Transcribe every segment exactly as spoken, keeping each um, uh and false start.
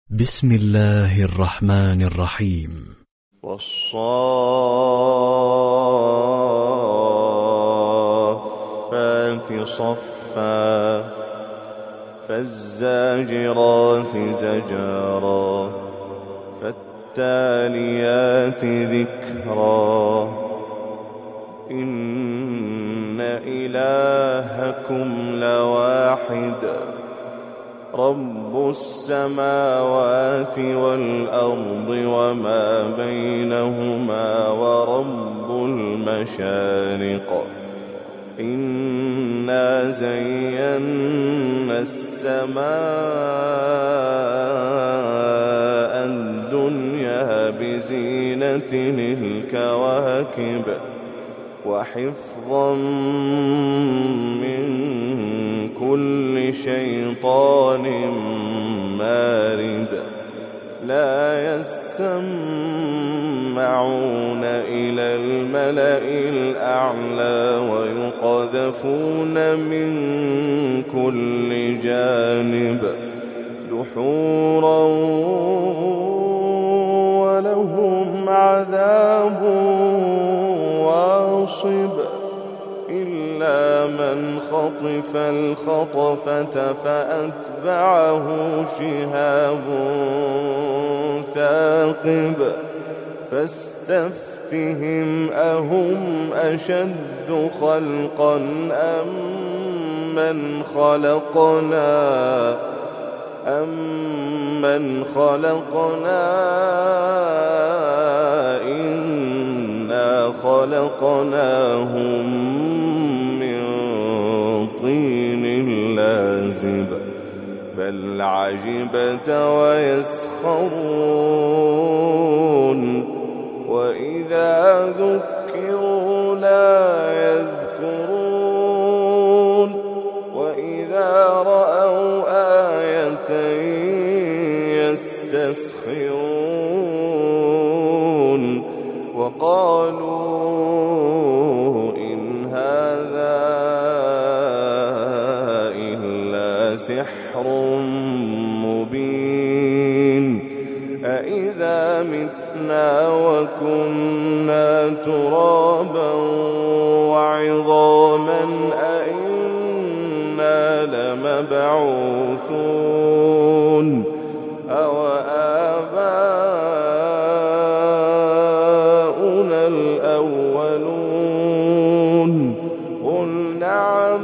بسم الله الرحمن الرحيم. والصافات صفا فالزاجرات زجرا فالتاليات ذكرا إن إلهكم لواحد رب السماوات والأرض وما بينهما ورب المشارق إنا زينا السماء الدنيا بزينة الكواكب وحفظا من كل شيطان مارد لا يسمعون إلى الملأ الأعلى ويقذفون من كل جانب دحورا ولهم عذاب واصب إلا من خطف الخطفة فأتبعه شهاب ثاقب فاستفتهم أهم أشد خلقا أم من خلقنا أم من خلقنا إنا خلقناهم من طين لازب بل عجبت ويسخرون وإذا ذكروا لا يذكرون وإذا رأوا آية يستسخرون وقالوا إن هذا إلا سحر مبين أإذا متنا وكنا ترابا وعظاما أإنا لمبعوثون أو آباؤنا الأولون قل نعم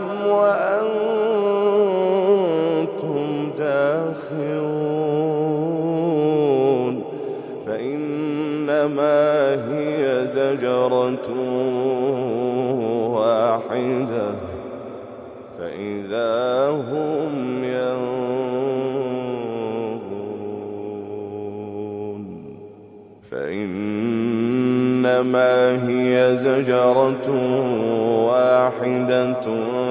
وأنتم داخرون فإنما هي زجرة واحدة فإذا هم ينظرون فإنما هي زجرة واحدة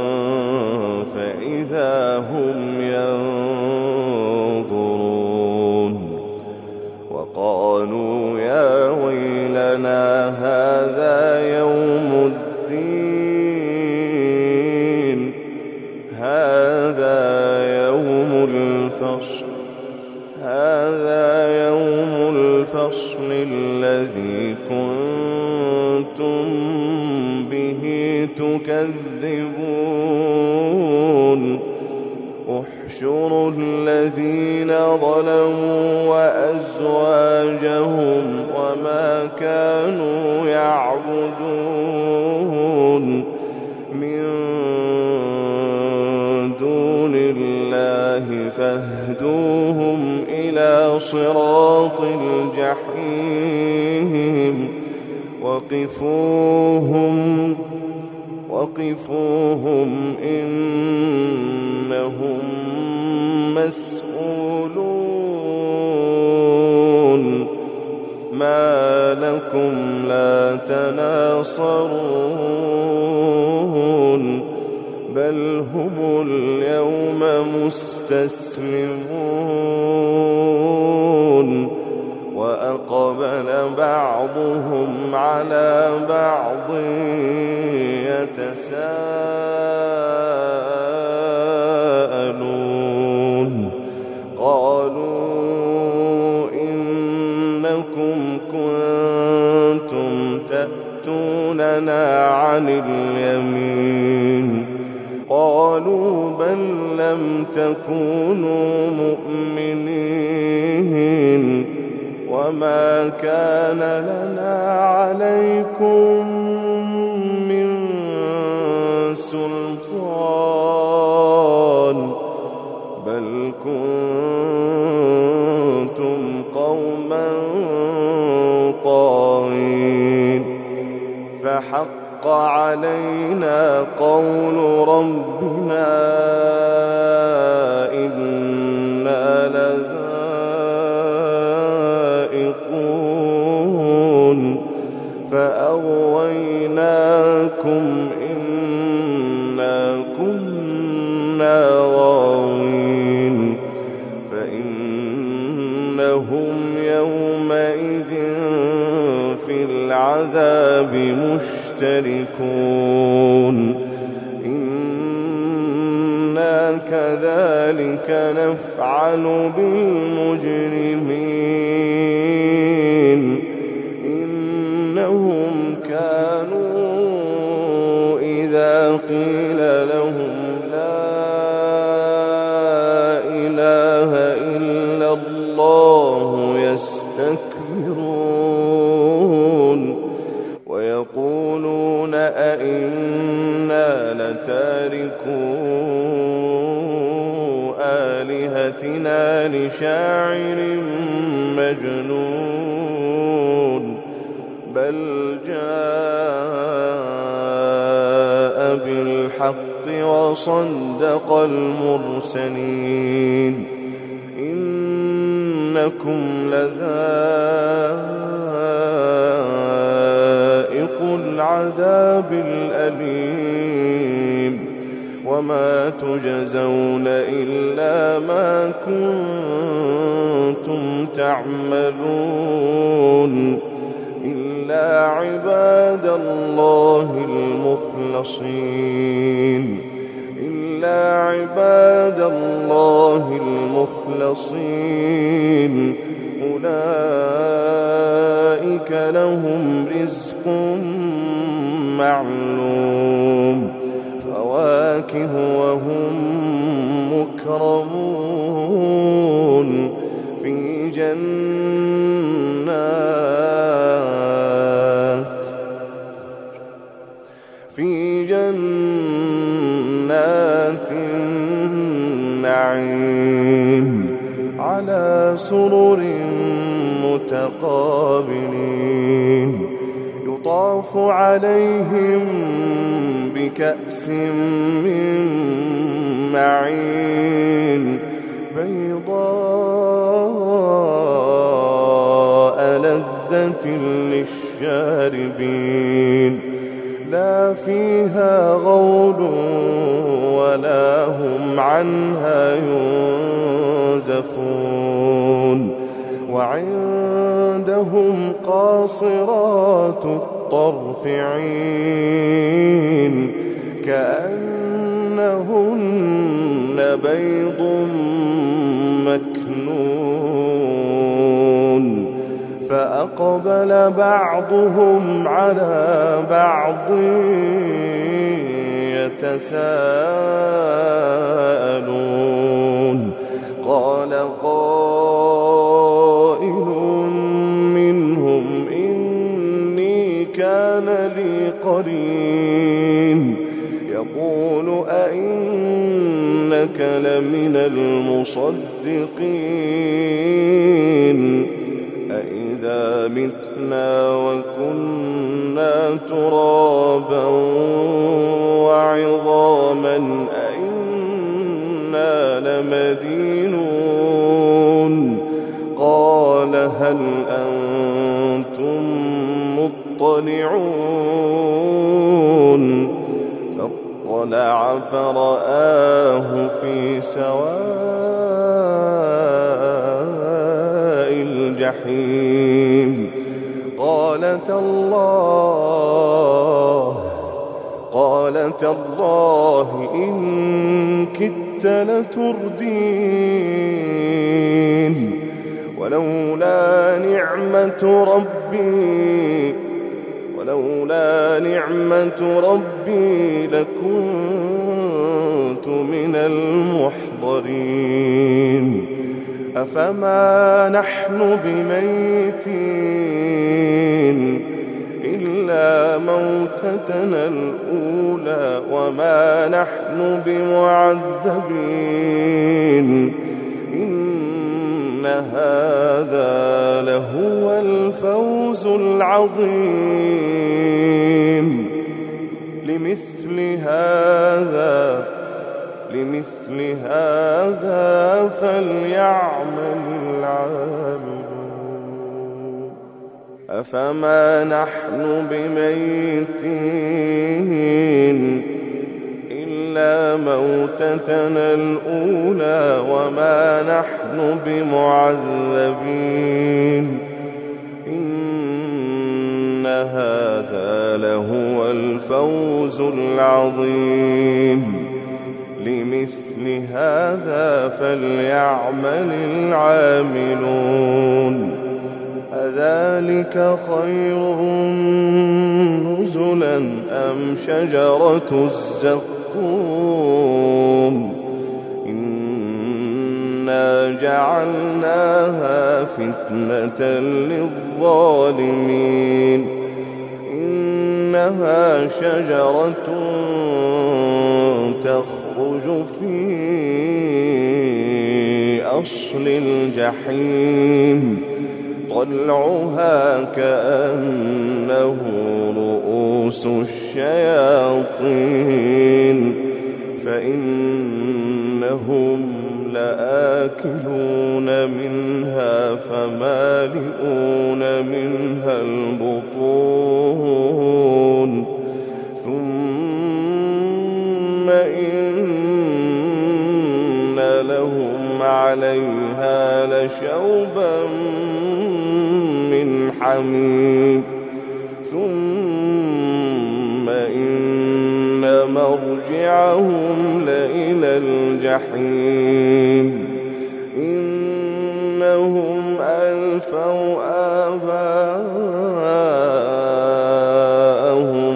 فإذا هم ينظرون وقالوا يا ويلنا هذا يوم الدين هذا يوم الفصل هذا يوم الفصل الذي كنتم به تكذبون احشروا الذين ظلموا وأزواجهم وما كانوا يعبدون من دون الله فاهدوهم إلى صراط الجحيم وقفوهم وقفوهم إنهم مسؤولون ما لكم لا تناصرون بل هم اليوم مستسلمون وأقبل بعضهم على بعض يتساءلون قالوا عن اليمين قالوا بل لم تكونوا مؤمنين وما كان لنا عليكم من سلطان بل كنتم قوما طاغين فحق علينا قول ربنا إنا لذائقون فأغويناكم إنا كنا غاوين فإنهم يومئذ في العذاب مشتركون إنا كذلك نفعل بالمجرمين إنهم كانوا إذا قيل لهم لا إله إلا الله يستكبرون ويقولون أئنا لتاركو آلهتنا لشاعر مجنون بل جاء بالحق وصدق المرسلين إنكم لذائق العذاب الأليم وما تجزون إلا ما كنتم تعملون إلا عباد الله المخلصين إلا عباد الله المخلصين أولئك لهم رزق معلوم فواكه وهم مكرمون في جنات في جنات النعيم على سرر متقابلين يطاف عليهم بكأس من معين بيضاء لذة للشاربين لا فيها غول ولا هم عنها ينزفون وعندهم قاصرات الطرف عين كأنهن بيض مكنون فأقبل بعضهم على بعض يتساءلون قال قائل منهم إني كان لي قرين يقول أئنك لمن المصدقين أئذا متنا وكنا ترابا وعظاما أئنا لمدينون قال هل أنتم مطلعون فاطلع فرآه في سواء الجحيم قال تالله قال تالله إن كدت لتردين ولولا نعمة ربي ولولا نعمة ربي لكنت من المحضرين أفما نحن بميتين إلا موتتنا الأولى وما نحن بمعذبين إن هذا لهو الفوز العظيم لمثل هذا لمثل هذا فليعمل العاملون أفما نحن بميتين إلا موتتنا الأولى وما نحن بمعذبين إن هذا لهو الفوز العظيم لمثل هذا فليعمل العاملون أذلك خير نزلا أم شجرة الزقوم إنا جعلناها فتنة للظالمين إنها شجرة تخرج في أصل الجحيم طلعها كأنه رؤوس الشياطين فإنهم لآكلون منها فمالئون منها البطون ثم إن لهم عليها لشوبا من حميم ثم إن مرجعهم لإلى الجحيم إنهم ألفوا آباءهم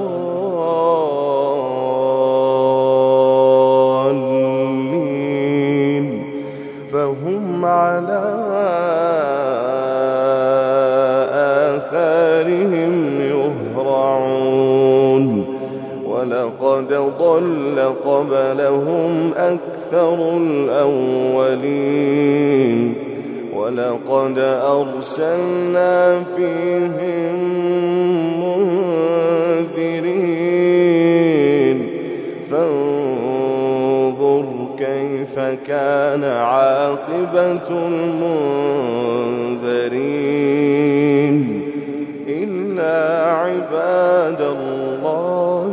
ضالين فهم على آثارهم يهرعون ولقد ضل قبلهم أكثر الأولين ولقد أرسلنا فيهم منذرين فانظر كيف كان عاقبة المنذرين إلا عباد الله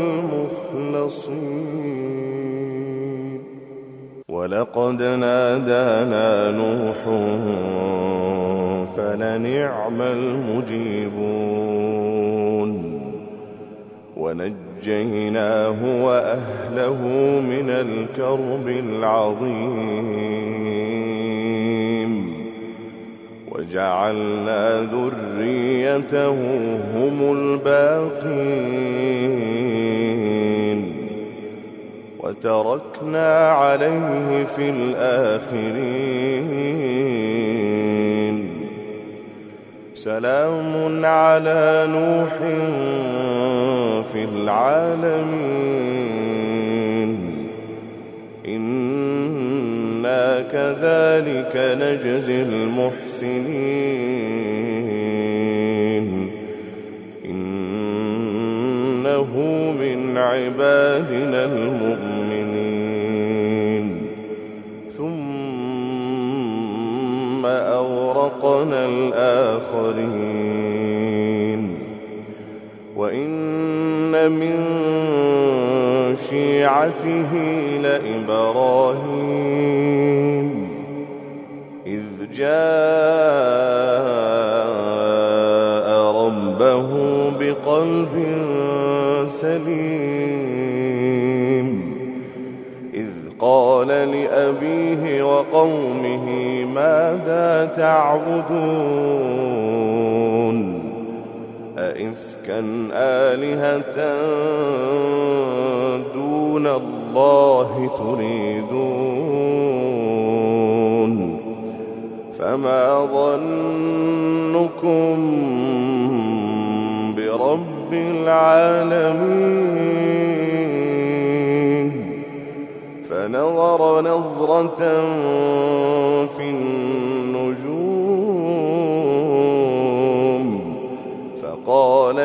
المخلصين ولقد نادانا نوح فلنعم المجيبون ونجيناه وأهله من الكرب العظيم وجعلنا ذريته هم الباقين وتركنا عليه في الآخرين سلام على نوح في العالمين إنا كذلك نجزي المحسنين إنه من عبادنا المؤمنين ثم أغرقنا الآخرين وإن من شيعته لإبراهيم إذ جاء ربه بقلب سليم إذ قال لأبيه وقومه ماذا تعبدون أئفكا أئفكا آلهة دون الله تريدون فما ظنكم برب العالمين فنظر نظرة في النجوم فقال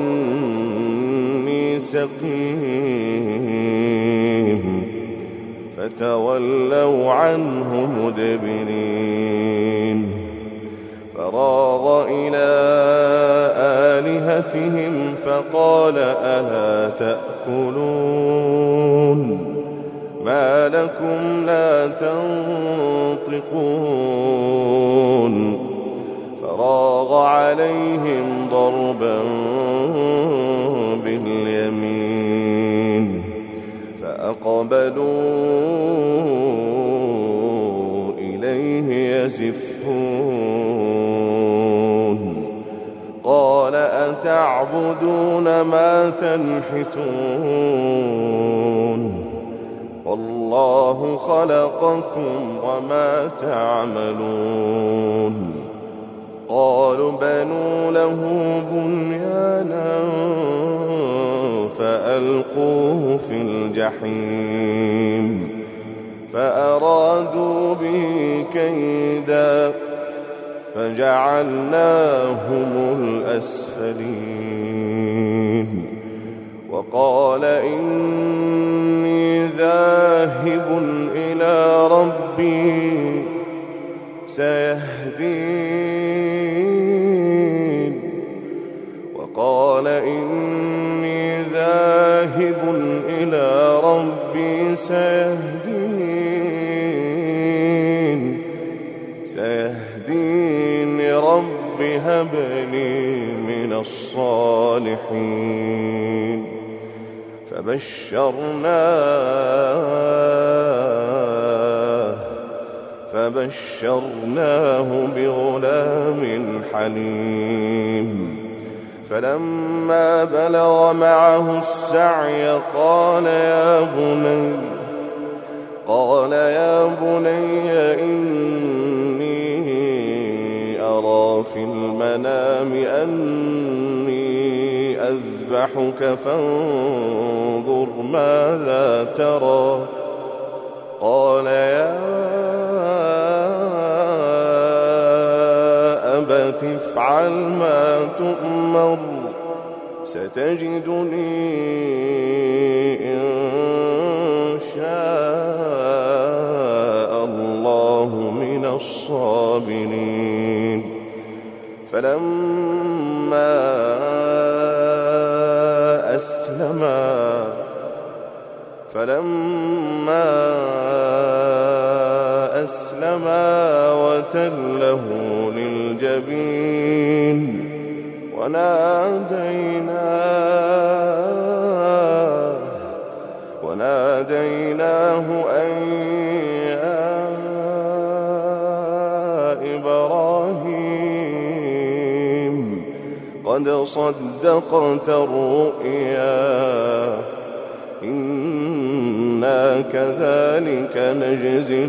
إني سقيم فتولوا عنه مدبرين فراغ إلى آلهتهم فقال ألا تأكلون ما لكم لا تنطقون فراغ عليهم ضربا باليمين فأقبلوا إليه يزفون قال أتعبدون ما تنحتون والله خلقكم وما تعملون قالوا بنوا له بنيانا فألقوه في الجحيم فأرادوا به كيدا فجعلناهم الأسفلين وقال إني ذاهب إلى ربي سيهدين وقال إني ذاهب إلى ربي سيهدين سيهدين رب هب لي من الصالحين فبشرناه فبشرناه بغلام حليم فلما بلغ معه السعي قال يا بني قال يا بني إني أرى في المنام أني أذبحك فانظر ماذا ترى قال يا أبت افعل ما تؤمر ستجدني إن شاء الله من الصابرين فلما أسلما فلما أسلما وتله للجبين وناديناه وناديناه أن يا إبراهيم قد صدقت الرؤيا إنا كذلك نجزي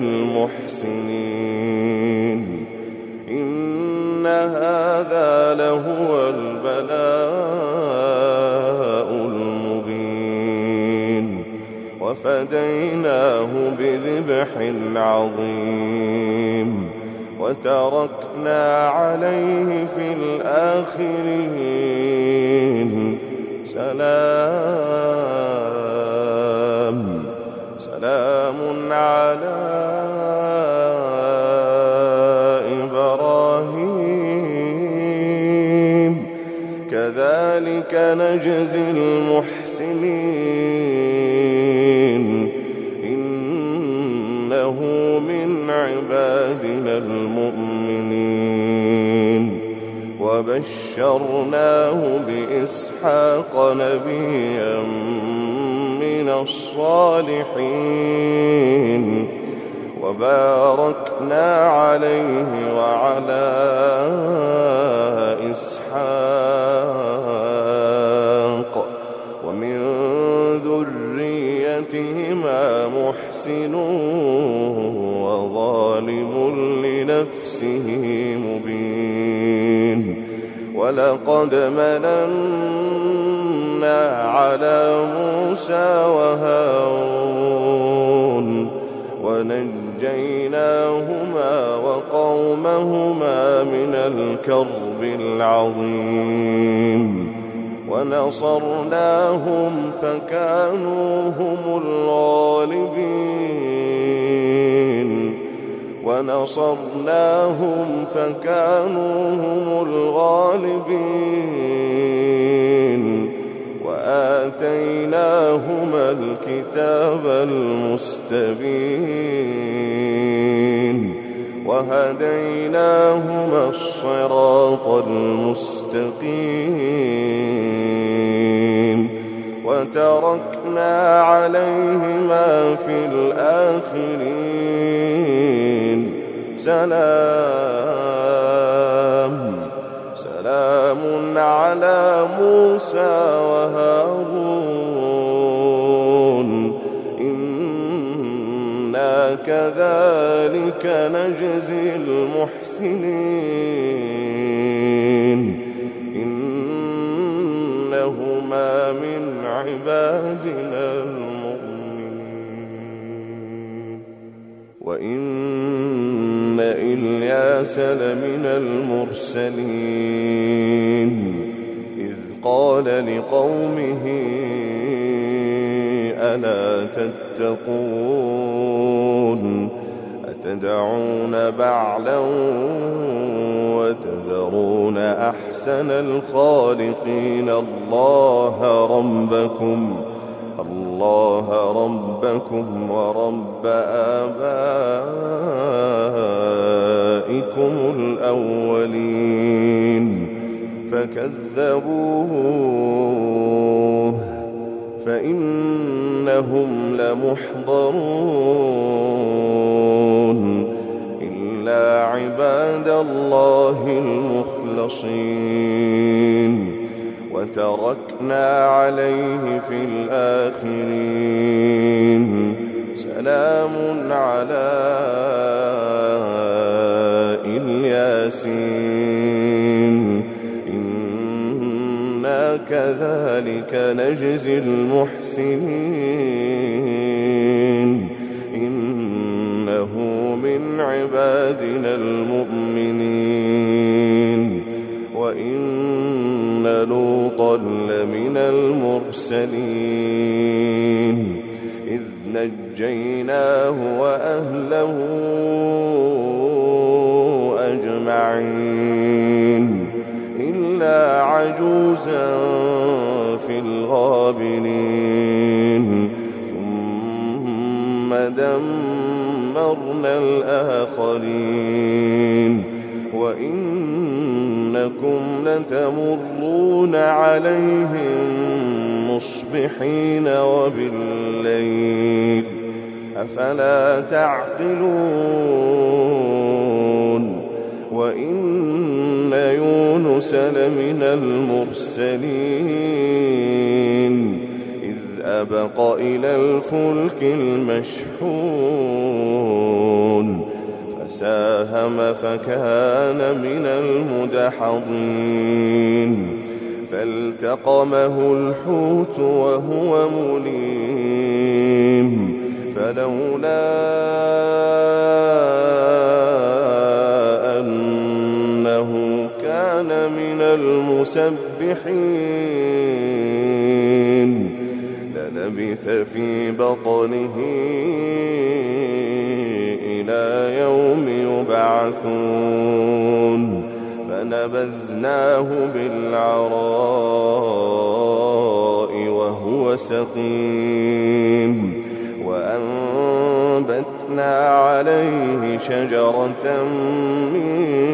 المحسنين إن هذا لهو البلاء المبين وفديناه بذبح عظيم وتركنا عليه في الآخرين سلام سلام على إبراهيم كذلك نجزي المحسنين إنه من عبادنا المؤمنين وبشرناه بإسحاق نبيا من الصالحين وباركنا عليه وعلى إسحاق بنفسه مبين. ولقد مننا على موسى وهارون ونجيناهما وقومهما من الكرب العظيم. ونصرناهم فكانوا هم الغالبين ونصرناهم فكانوا هم الغالبين وآتيناهما الكتاب المستبين وهديناهما الصراط المستقيم وتركنا عليهما في الآخرين. سلام سلام على موسى وهارون إنا كذلك نجزي المحسنين إنهما من عبادنا المؤمنين. وإن إلياس لمن المرسلين إذ قال لقومه ألا تتقون أتدعون بعلا وتذرون أحسن الخالقين الله ربكم الله ربكم ورب آبائكم الأولين. فكذبوه فإنهم لمحضرون إلا عباد الله المخلصين. وتركنا عليه في الآخرين سلام على الياسين إنا كذلك نجزي المحسنين إنه من عبادنا المؤمنين. وإن لوطا لمن المرسلين إذ نجيناه وأهله أجمعين إلا عجوزا في الغابرين ثم دمرنا الآخرين. وإنكم لتمرون عليهم مصبحين وبالليل أفلا تعقلون. وإن يونس لمن المرسلين إذ أبق إلى الفلك المشحون فساهم فكان من المدحضين فالتقمه الحوت وهو مليم فلولا أنه كان من المسبحين للبث في بطنه إلى يوم يبعثون فنبذناه بالعراء وهو سقيم وأنبتنا عليه شجرة من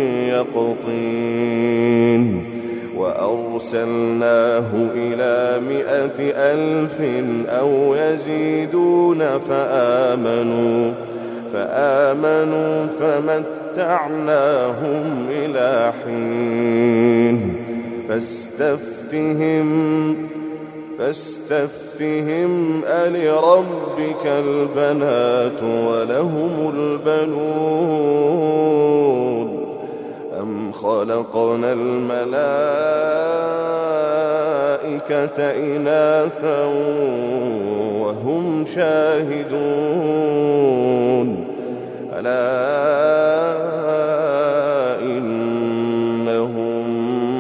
يقطين وأرسلناه إلى مائة ألف أو يزيدون فآمنوا فآمنوا فمتعناهم إلى حين فاستفتهم فاستفتهم ألربك البنات ولهم البنون وخلقنا الملائكة إناثا وهم شاهدون ألا إنهم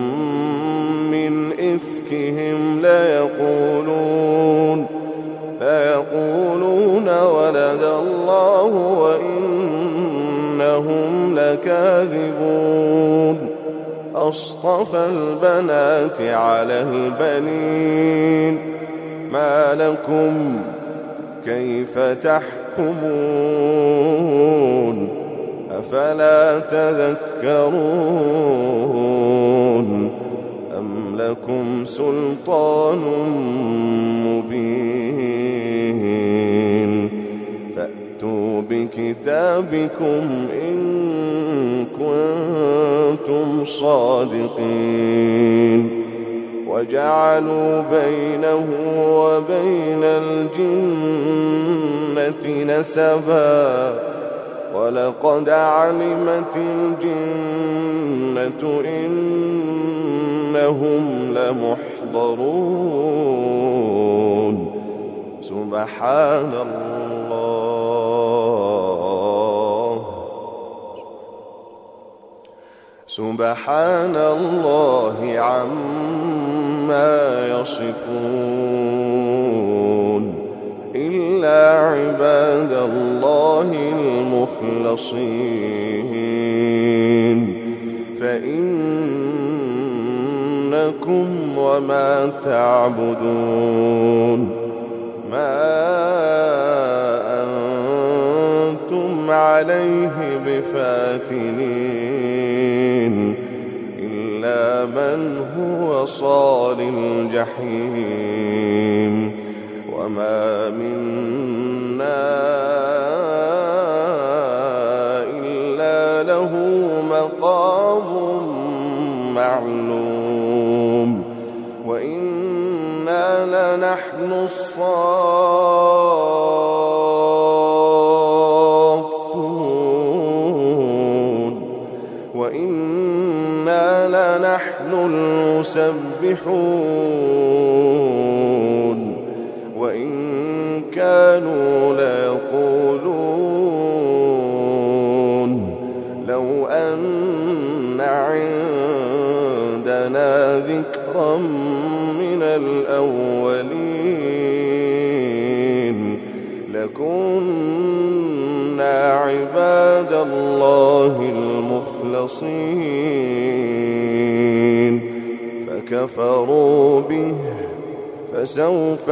من إفكهم ليقولون ليقولون ولد الله وإنهم لكاذبون أصطفى البنات على البنين ما لكم كيف تحكمون أفلا تذكرون أم لكم سلطان مبين فأتوا بكتابكم إن كنتم صادقين وجعلوا بينه وبين الجنة نسبا ولقد علمت الجنة إنهم لمحضرون سبحان الله سبحان الله عما يصفون إلا عباد الله المخلصين فإنكم وما تعبدون ما أنتم عليه بفاتنين إلا من هو صال الجحيم وما منا إلا له مقام معلوم وإنا لنحن الصافون وإنا لنحن المسبحون وإن كانوا ليقولون لو أن عندنا ذكرا من الأولين لكنا عباد الله المخلصين فكفروا به فسوف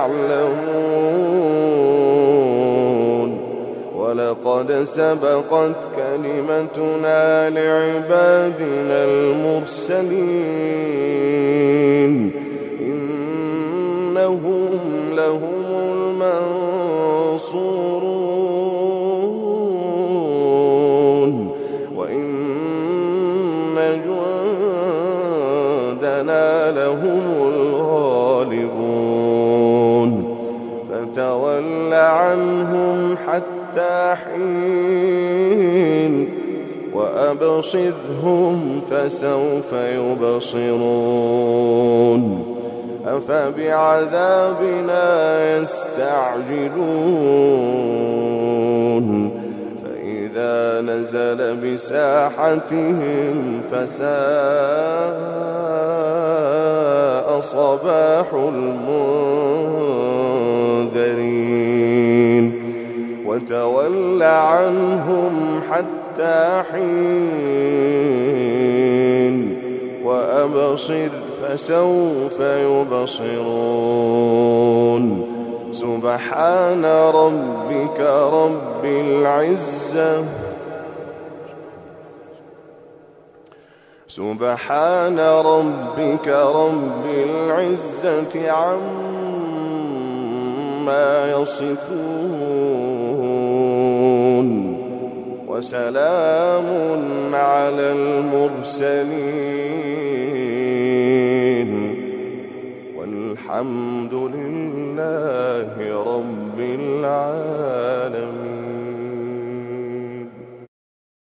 يعلمون ولقد سبقت كلمتنا لعبادنا المرسلين إنهم لهم المنصورون وإن جندنا لهم الغالبون فتول عنهم حتى حين وأبصرهم فسوف يبصرون أفبعذابنا يستعجلون فإذا نزل بساحتهم فساء صباح المنذرين وتول عنهم حتى حين وأبصر فسوف يبصرون سبحان ربك رب العزة سبحان ربك رب العزة عما يصفون وسلام على المرسلين والحمد لله رب العالمين.